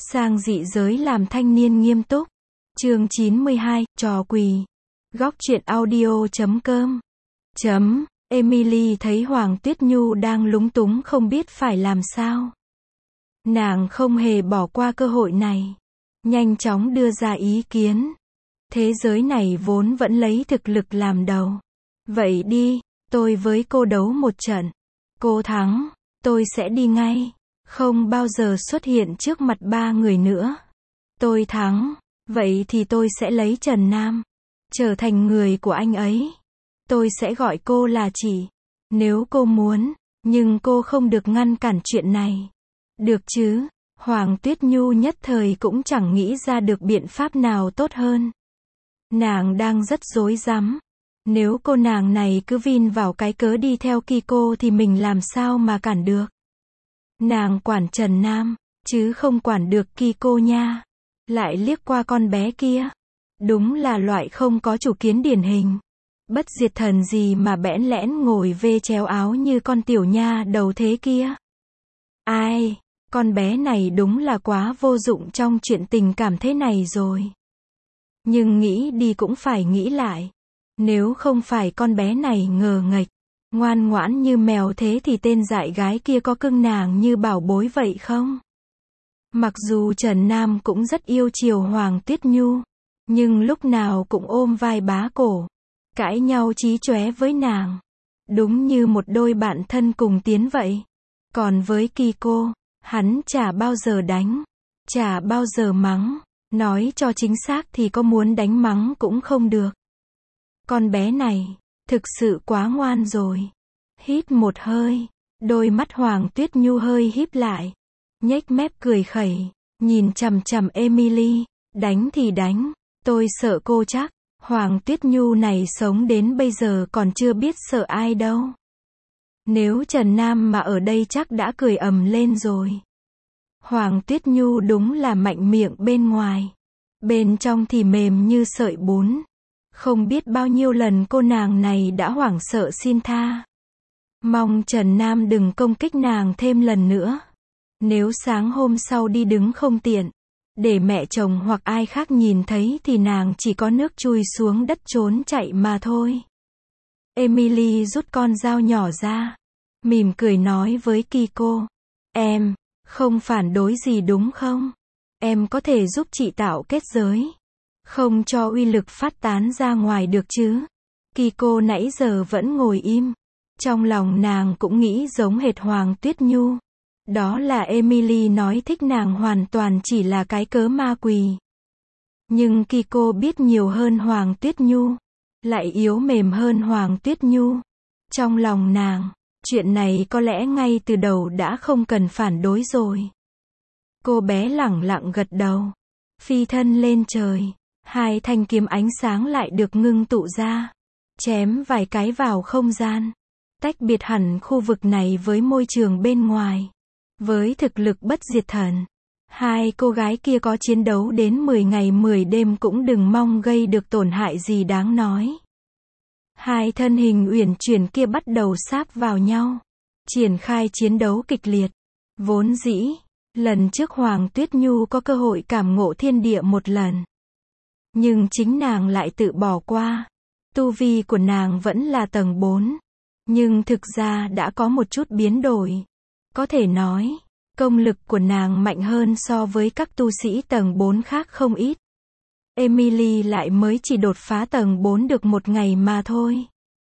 Sang dị giới làm thanh niên nghiêm túc. Chương 92, trò quỳ. Góc truyện audio.com. Emily thấy Hoàng Tuyết Nhu đang lúng túng không biết phải làm sao. Nàng không hề bỏ qua cơ hội này. Nhanh chóng đưa ra ý kiến. Thế giới này vốn vẫn lấy thực lực làm đầu. Vậy đi, tôi với cô đấu một trận. Cô thắng, tôi sẽ đi ngay. Không bao giờ xuất hiện trước mặt ba người nữa. Tôi thắng, vậy thì tôi sẽ lấy Trần Nam. Trở thành người của anh ấy. Tôi sẽ gọi cô là chị. Nếu cô muốn, nhưng cô không được ngăn cản chuyện này. Được chứ? Hoàng Tuyết Nhu nhất thời cũng chẳng nghĩ ra được biện pháp nào tốt hơn. Nàng đang rất rối rắm. Nếu cô nàng này cứ vin vào cái cớ đi theo Kiko thì mình làm sao mà cản được. Nàng quản Trần Nam, chứ không quản được Kiko nha. Lại liếc qua con bé kia. Đúng là loại không có chủ kiến điển hình. Bất diệt thần gì mà bẽn lẽn ngồi vê chéo áo như con tiểu nha đầu thế kia. Ai, con bé này đúng là quá vô dụng trong chuyện tình cảm thế này rồi. Nhưng nghĩ đi cũng phải nghĩ lại. Nếu không phải con bé này ngờ nghệch, ngoan ngoãn như mèo thế thì tên dại gái kia có cưng nàng như bảo bối vậy không? Mặc dù Trần Nam cũng rất yêu chiều Hoàng Tuyết Nhu, nhưng lúc nào cũng ôm vai bá cổ, cãi nhau chí chóe với nàng. Đúng như một đôi bạn thân cùng tiến vậy. Còn với Kiko, hắn chả bao giờ đánh, chả bao giờ mắng. Nói cho chính xác thì có muốn đánh mắng cũng không được. Con bé này, thực sự quá ngoan rồi. Hít một hơi, đôi mắt Hoàng Tuyết Nhu hơi híp lại. Nhếch mép cười khẩy, nhìn chằm chằm Emily, đánh thì đánh, tôi sợ cô chắc. Hoàng Tuyết Nhu này sống đến bây giờ còn chưa biết sợ ai đâu. Nếu Trần Nam mà ở đây chắc đã cười ầm lên rồi. Hoàng Tuyết Nhu đúng là mạnh miệng bên ngoài. Bên trong thì mềm như sợi bún. Không biết bao nhiêu lần cô nàng này đã hoảng sợ xin tha. Mong Trần Nam đừng công kích nàng thêm lần nữa. Nếu sáng hôm sau đi đứng không tiện, để mẹ chồng hoặc ai khác nhìn thấy thì nàng chỉ có nước chui xuống đất trốn chạy mà thôi. Emily rút con dao nhỏ ra, mỉm cười nói với Kiko. Em, không phản đối gì đúng không? Em có thể giúp chị tạo kết giới. Không cho uy lực phát tán ra ngoài được chứ? Kiko nãy giờ vẫn ngồi im. Trong lòng nàng cũng nghĩ giống hệt Hoàng Tuyết Nhu. Đó là Emily nói thích nàng hoàn toàn chỉ là cái cớ ma quỷ. Nhưng Kiko biết nhiều hơn Hoàng Tuyết Nhu. Lại yếu mềm hơn Hoàng Tuyết Nhu. Trong lòng nàng, chuyện này có lẽ ngay từ đầu đã không cần phản đối rồi. Cô bé lẳng lặng gật đầu. Phi thân lên trời. Hai thanh kiếm ánh sáng lại được ngưng tụ ra. Chém vài cái vào không gian. Tách biệt hẳn khu vực này với môi trường bên ngoài. Với thực lực bất diệt thần, hai cô gái kia có chiến đấu đến 10 ngày 10 đêm cũng đừng mong gây được tổn hại gì đáng nói. Hai thân hình uyển chuyển kia bắt đầu sáp vào nhau. Triển khai chiến đấu kịch liệt. Vốn dĩ, lần trước Hoàng Tuyết Nhu có cơ hội cảm ngộ thiên địa một lần. Nhưng chính nàng lại tự bỏ qua. Tu vi của nàng vẫn là tầng 4. Nhưng thực ra đã có một chút biến đổi. Có thể nói, công lực của nàng mạnh hơn so với các tu sĩ tầng 4 khác không ít. Emily lại mới chỉ đột phá tầng 4 được một ngày mà thôi.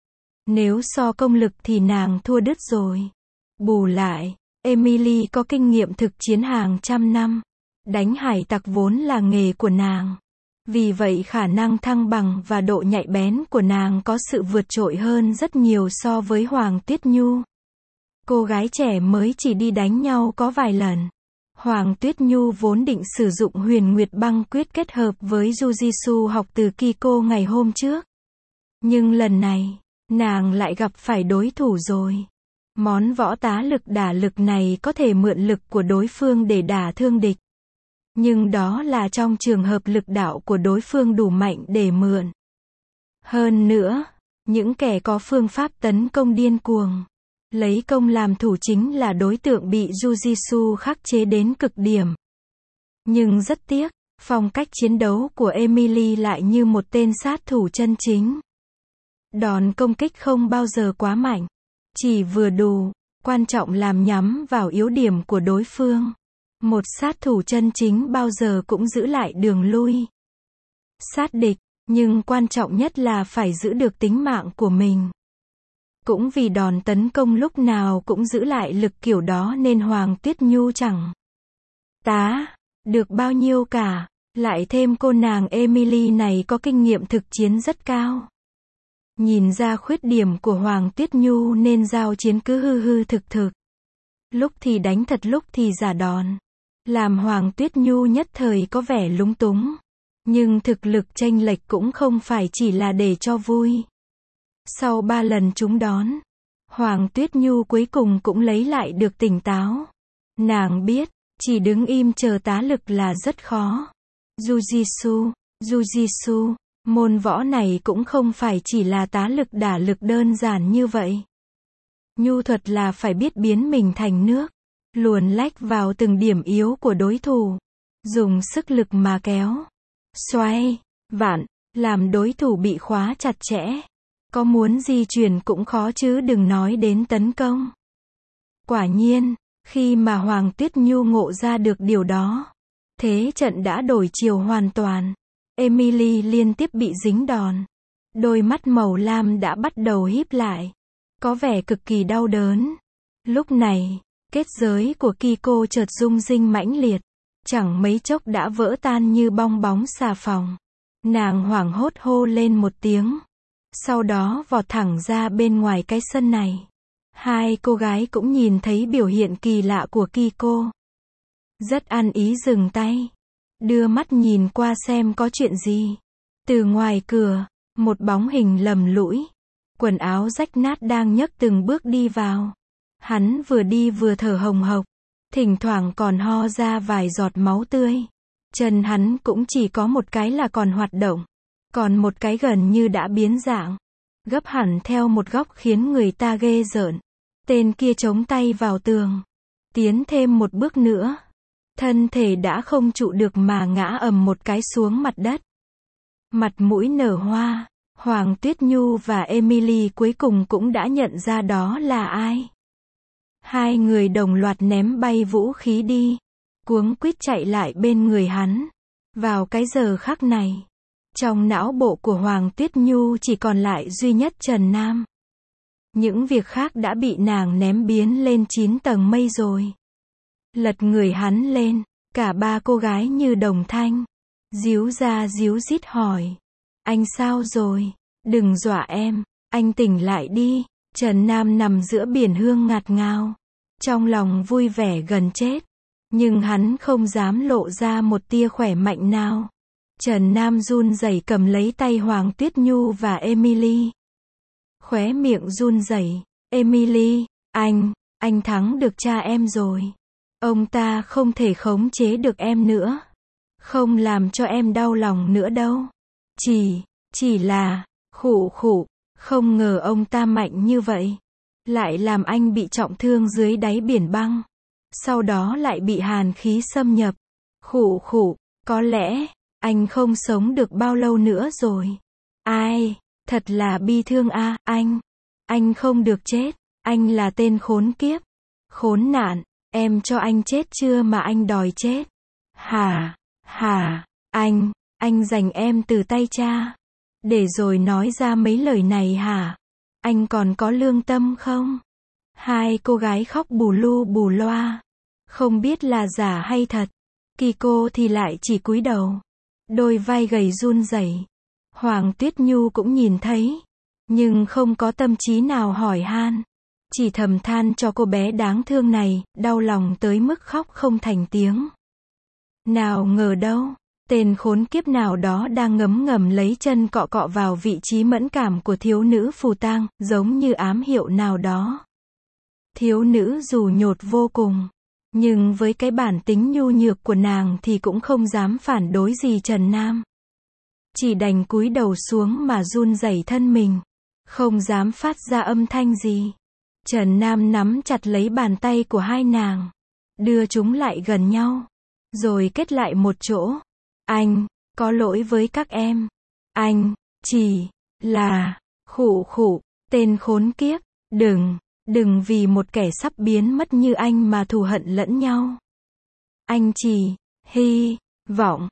Nếu so công lực thì nàng thua đứt rồi. Bù lại, Emily có kinh nghiệm thực chiến hàng trăm năm. Đánh hải tặc vốn là nghề của nàng. Vì vậy khả năng thăng bằng và độ nhạy bén của nàng có sự vượt trội hơn rất nhiều so với Hoàng Tuyết Nhu. Cô gái trẻ mới chỉ đi đánh nhau có vài lần. Hoàng Tuyết Nhu vốn định sử dụng Huyền Nguyệt Băng Quyết kết hợp với Jujitsu học từ Kiko ngày hôm trước. Nhưng lần này, nàng lại gặp phải đối thủ rồi. Món võ tá lực đả lực này có thể mượn lực của đối phương để đả thương địch. Nhưng đó là trong trường hợp lực đạo của đối phương đủ mạnh để mượn. Hơn nữa, những kẻ có phương pháp tấn công điên cuồng, lấy công làm thủ chính là đối tượng bị Jujitsu khắc chế đến cực điểm. Nhưng rất tiếc, phong cách chiến đấu của Emily lại như một tên sát thủ chân chính. Đòn công kích không bao giờ quá mạnh, chỉ vừa đủ, quan trọng làm nhắm vào yếu điểm của đối phương. Một sát thủ chân chính bao giờ cũng giữ lại đường lui. Sát địch, nhưng quan trọng nhất là phải giữ được tính mạng của mình. Cũng vì đòn tấn công lúc nào cũng giữ lại lực kiểu đó nên Hoàng Tuyết Nhu chẳng được bao nhiêu cả. Lại thêm cô nàng Emily này có kinh nghiệm thực chiến rất cao. Nhìn ra khuyết điểm của Hoàng Tuyết Nhu nên giao chiến cứ hư hư thực thực. Lúc thì đánh thật lúc thì giả đòn. Làm Hoàng Tuyết Nhu nhất thời có vẻ lúng túng. Nhưng thực lực chênh lệch cũng không phải chỉ là để cho vui. Sau 3 lần trúng đón, Hoàng Tuyết Nhu cuối cùng cũng lấy lại được tỉnh táo. Nàng biết, chỉ đứng im chờ tá lực là rất khó. Jiu-jitsu, môn võ này cũng không phải chỉ là tá lực đả lực đơn giản như vậy. Nhu thuật là phải biết biến mình thành nước, luồn lách vào từng điểm yếu của đối thủ, dùng sức lực mà kéo, xoay, vặn, làm đối thủ bị khóa chặt chẽ. Có muốn di chuyển cũng khó chứ đừng nói đến tấn công. Quả nhiên, khi mà Hoàng Tuyết Nhu ngộ ra được điều đó, thế trận đã đổi chiều hoàn toàn. Emily liên tiếp bị dính đòn. Đôi mắt màu lam đã bắt đầu híp lại. Có vẻ cực kỳ đau đớn. Lúc này, kết giới của Kiko chợt rung rinh mãnh liệt. Chẳng mấy chốc đã vỡ tan như bong bóng xà phòng. Nàng hoảng hốt hô lên một tiếng. Sau đó vọt thẳng ra bên ngoài cái sân này. Hai cô gái cũng nhìn thấy biểu hiện kỳ lạ của Kiko. Rất ăn ý dừng tay. Đưa mắt nhìn qua xem có chuyện gì. Từ ngoài cửa, một bóng hình lầm lũi. Quần áo rách nát đang nhấc từng bước đi vào. Hắn vừa đi vừa thở hồng hộc. Thỉnh thoảng còn ho ra vài giọt máu tươi. Chân hắn cũng chỉ có một cái là còn hoạt động. Còn một cái gần như đã biến dạng. Gấp hẳn theo một góc khiến người ta ghê rợn. Tên kia chống tay vào tường. Tiến thêm một bước nữa. Thân thể đã không trụ được mà ngã ầm một cái xuống mặt đất. Mặt mũi nở hoa. Hoàng Tuyết Nhu và Emily cuối cùng cũng đã nhận ra đó là ai. Hai người đồng loạt ném bay vũ khí đi. Cuống quýt chạy lại bên người hắn. Vào cái giờ khắc này, trong não bộ của Hoàng Tuyết Nhu chỉ còn lại duy nhất Trần Nam. Những việc khác đã bị nàng ném biến lên 9 tầng mây rồi. Lật người hắn lên, cả ba cô gái như đồng thanh. Díu ra díu dít hỏi. Anh sao rồi? Đừng dọa em, anh tỉnh lại đi. Trần Nam nằm giữa biển hương ngạt ngào. Trong lòng vui vẻ gần chết. Nhưng hắn không dám lộ ra một tia khỏe mạnh nào. Trần Nam run rẩy cầm lấy tay Hoàng Tuyết Nhu và Emily. Khóe miệng run rẩy. Emily, anh thắng được cha em rồi. Ông ta không thể khống chế được em nữa. Không làm cho em đau lòng nữa đâu. Chỉ là, khụ, không ngờ ông ta mạnh như vậy. Lại làm anh bị trọng thương dưới đáy biển băng. Sau đó lại bị hàn khí xâm nhập. Khụ, có lẽ, anh không sống được bao lâu nữa rồi. Ai, thật là bi thương a, anh không được chết. Anh là tên khốn kiếp. Khốn nạn, em cho anh chết chưa mà anh đòi chết. Hả, anh giành em từ tay cha. Để rồi nói ra mấy lời này hả? Anh còn có lương tâm không? Hai cô gái khóc bù lu bù loa. Không biết là giả hay thật. Kiko thì lại chỉ cúi đầu. Đôi vai gầy run rẩy. Hoàng Tuyết Nhu cũng nhìn thấy. Nhưng không có tâm trí nào hỏi han. Chỉ thầm than cho cô bé đáng thương này, đau lòng tới mức khóc không thành tiếng. Nào ngờ đâu, tên khốn kiếp nào đó đang ngấm ngầm lấy chân cọ cọ vào vị trí mẫn cảm của thiếu nữ phù tang, giống như ám hiệu nào đó. Thiếu nữ dù nhột vô cùng, nhưng với cái bản tính nhu nhược của nàng thì cũng không dám phản đối gì Trần Nam. Chỉ đành cúi đầu xuống mà run rẩy thân mình, không dám phát ra âm thanh gì. Trần Nam nắm chặt lấy bàn tay của hai nàng, đưa chúng lại gần nhau. rồi kết lại một chỗ. Anh, có lỗi với các em. Anh, chỉ là, khụ khụ, tên khốn kiếp, đừng vì một kẻ sắp biến mất như anh mà thù hận lẫn nhau. Anh chỉ hy vọng,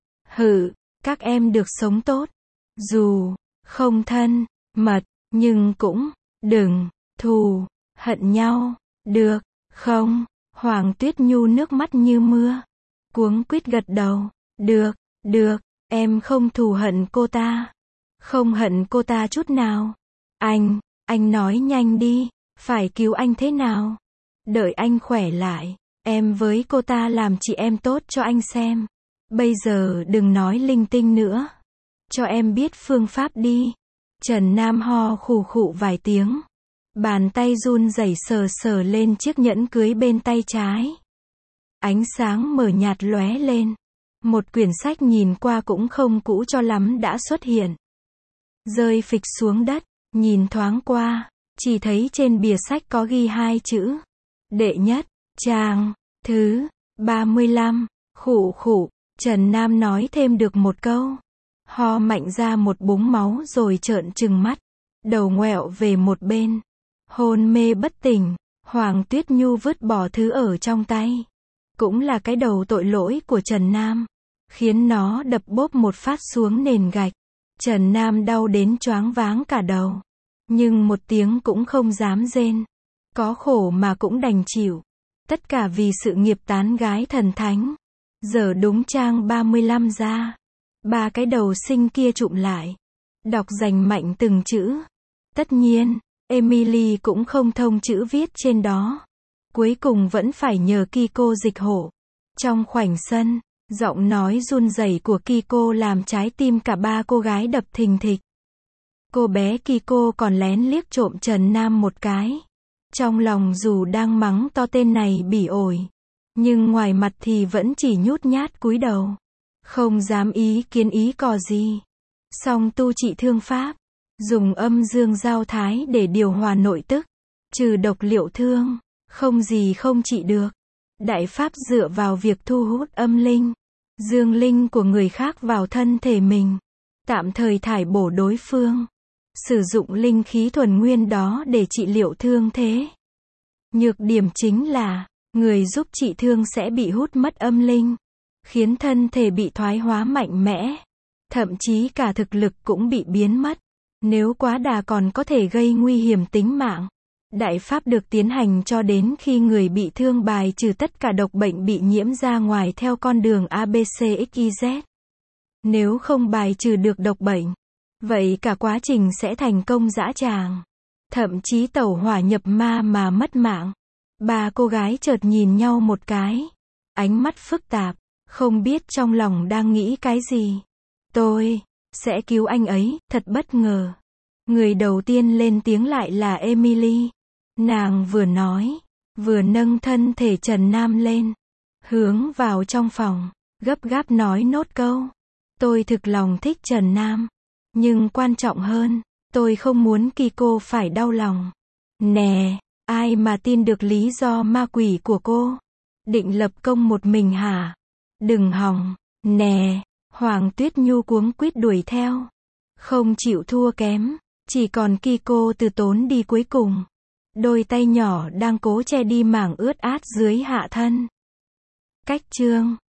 các em được sống tốt. Dù không thân mật, nhưng cũng đừng thù hận nhau, được không? Hoàng Tuyết Nhu nước mắt như mưa, cuống quýt gật đầu. Được, em không thù hận cô ta. Không hận cô ta chút nào. Anh nói nhanh đi, phải cứu anh thế nào? Đợi anh khỏe lại, em với cô ta làm chị em tốt cho anh xem. Bây giờ đừng nói linh tinh nữa. Cho em biết phương pháp đi. Trần Nam ho khù khụ vài tiếng. Bàn tay run rẩy sờ lên chiếc nhẫn cưới bên tay trái. Ánh sáng mờ nhạt lóe lên. Một quyển sách nhìn qua cũng không cũ cho lắm đã xuất hiện. Rơi phịch xuống đất, nhìn thoáng qua, chỉ thấy trên bìa sách có ghi 2 chữ. Đệ nhất, trang, thứ 35, khụ khụ. Trần Nam nói thêm được một câu. Ho mạnh ra một búng máu rồi trợn trừng mắt. Đầu ngoẹo về một bên. Hôn mê bất tỉnh. Hoàng Tuyết Nhu vứt bỏ thứ ở trong tay. Cũng là cái đầu tội lỗi của Trần Nam. Khiến nó đập bốp một phát xuống nền gạch. Trần Nam đau đến choáng váng cả đầu. Nhưng một tiếng cũng không dám rên. Có khổ mà cũng đành chịu. Tất cả vì sự nghiệp tán gái thần thánh. Giờ đúng trang 35 ra. 3 cái đầu xinh kia chụm lại. Đọc rành mạnh từng chữ. Tất nhiên, Emily cũng không thông chữ viết trên đó. Cuối cùng vẫn phải nhờ Kiko dịch hộ. Trong khoảnh sân, giọng nói run rẩy của Kiko làm trái tim cả 3 cô gái đập thình thịch. Cô bé Kiko còn lén liếc trộm Trần Nam một cái. Trong lòng dù đang mắng to tên này bỉ ổi, nhưng ngoài mặt thì vẫn chỉ nhút nhát cúi đầu. Không dám ý kiến ý cò gì. Song tu trị thương pháp. Dùng âm dương giao thái để điều hòa nội tức. Trừ độc liệu thương. Không gì không trị được. Đại pháp dựa vào việc thu hút âm linh, dương linh của người khác vào thân thể mình. Tạm thời thải bổ đối phương. Sử dụng linh khí thuần nguyên đó để trị liệu thương thế. Nhược điểm chính là, người giúp trị thương sẽ bị hút mất âm linh. Khiến thân thể bị thoái hóa mạnh mẽ. Thậm chí cả thực lực cũng bị biến mất. Nếu quá đà còn có thể gây nguy hiểm tính mạng. Đại pháp được tiến hành cho đến khi người bị thương bài trừ tất cả độc bệnh bị nhiễm ra ngoài theo con đường ABCXYZ. Nếu không bài trừ được độc bệnh, vậy cả quá trình sẽ thành công dã tràng. Thậm chí tẩu hỏa nhập ma mà mất mạng. 3 cô gái chợt nhìn nhau một cái. Ánh mắt phức tạp, không biết trong lòng đang nghĩ cái gì. Tôi sẽ cứu anh ấy, thật bất ngờ. Người đầu tiên lên tiếng lại là Emily. Nàng vừa nói, vừa nâng thân thể Trần Nam lên, hướng vào trong phòng, gấp gáp nói nốt câu. Tôi thực lòng thích Trần Nam, nhưng quan trọng hơn, tôi không muốn Kiko phải đau lòng. Nè, ai mà tin được lý do ma quỷ của cô? Định lập công một mình hả? Đừng hòng, nè. Hoàng Tuyết Nhu cuống quýt đuổi theo. Không chịu thua kém, chỉ còn Kiko từ tốn đi cuối cùng. Đôi tay nhỏ đang cố che đi mảng ướt át dưới hạ thân. Cách chương